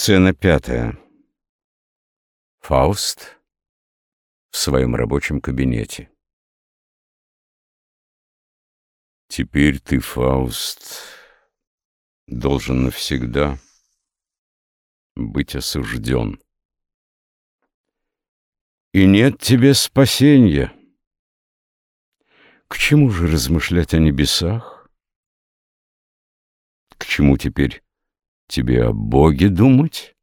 Сцена 5. Фауст в своем рабочем кабинете. Теперь ты, Фауст, должен навсегда быть осужден. И нет тебе спасения. К чему же размышлять о небесах? К чему теперь тебе о Боге думать?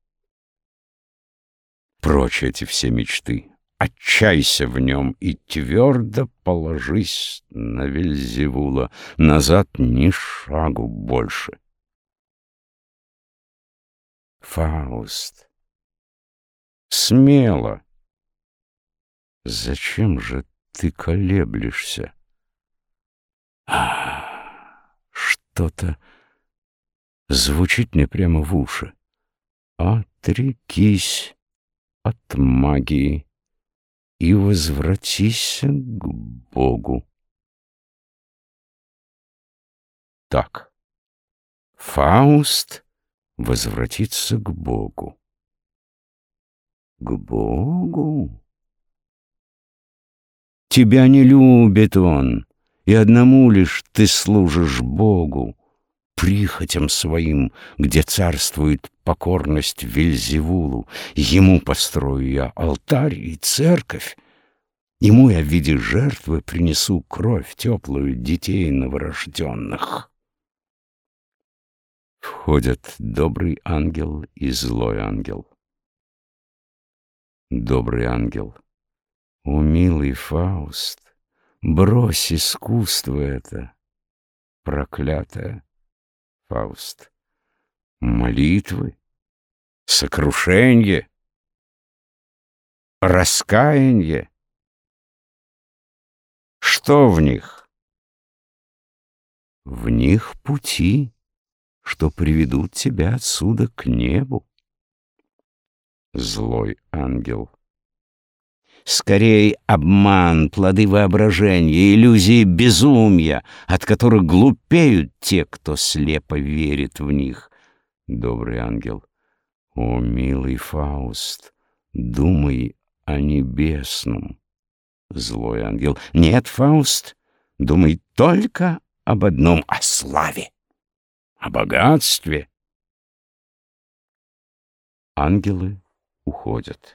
Прочь эти все мечты. Отчайся в нем и твердо положись на Вельзевула. Назад ни шагу больше. Фауст, смело. Зачем же ты колеблешься? Что-то звучит мне прямо в уши. Отрекись от магии и возвратись к Богу. Так, Фауст возвратится к Богу. К Богу? Тебя не любит он, и одному лишь ты служишь Богу, прихотям своим, где царствует покорность Вельзевулу. Ему построю я алтарь и церковь, ему я в виде жертвы принесу кровь теплую детей новорожденных. Входят добрый ангел и злой ангел. Добрый ангел: о, милый Фауст, брось искусство это, проклятое. Фауст: молитвы, сокрушенье, раскаяние. Что в них? В них пути, что приведут тебя отсюда к небу. Злой ангел: скорей обман, плоды воображения, иллюзии безумия, от которых глупеют те, кто слепо верит в них. Добрый ангел: о, милый Фауст, думай о небесном. Злой ангел: нет, Фауст, думай только об одном — о славе, о богатстве. Ангелы уходят.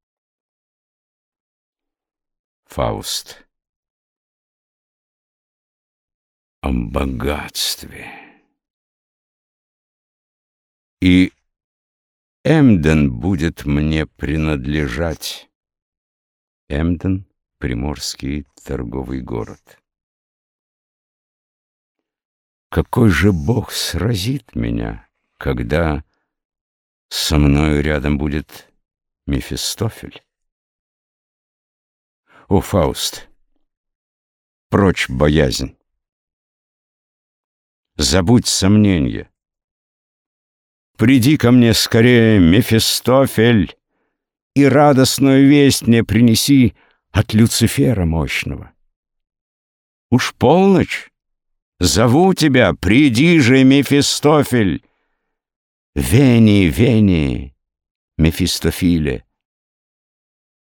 Фауст: о богатстве. И Эмден будет мне принадлежать. Эмден — приморский торговый город. Какой же бог сразит меня, когда со мною рядом будет Мефистофель? О, Фауст, прочь боязнь, забудь сомненья. Приди ко мне скорее, Мефистофель, и радостную весть мне принеси от Люцифера мощного. Уж полночь, зову тебя, приди же, Мефистофель. Вени, Вени, Мефистофиле,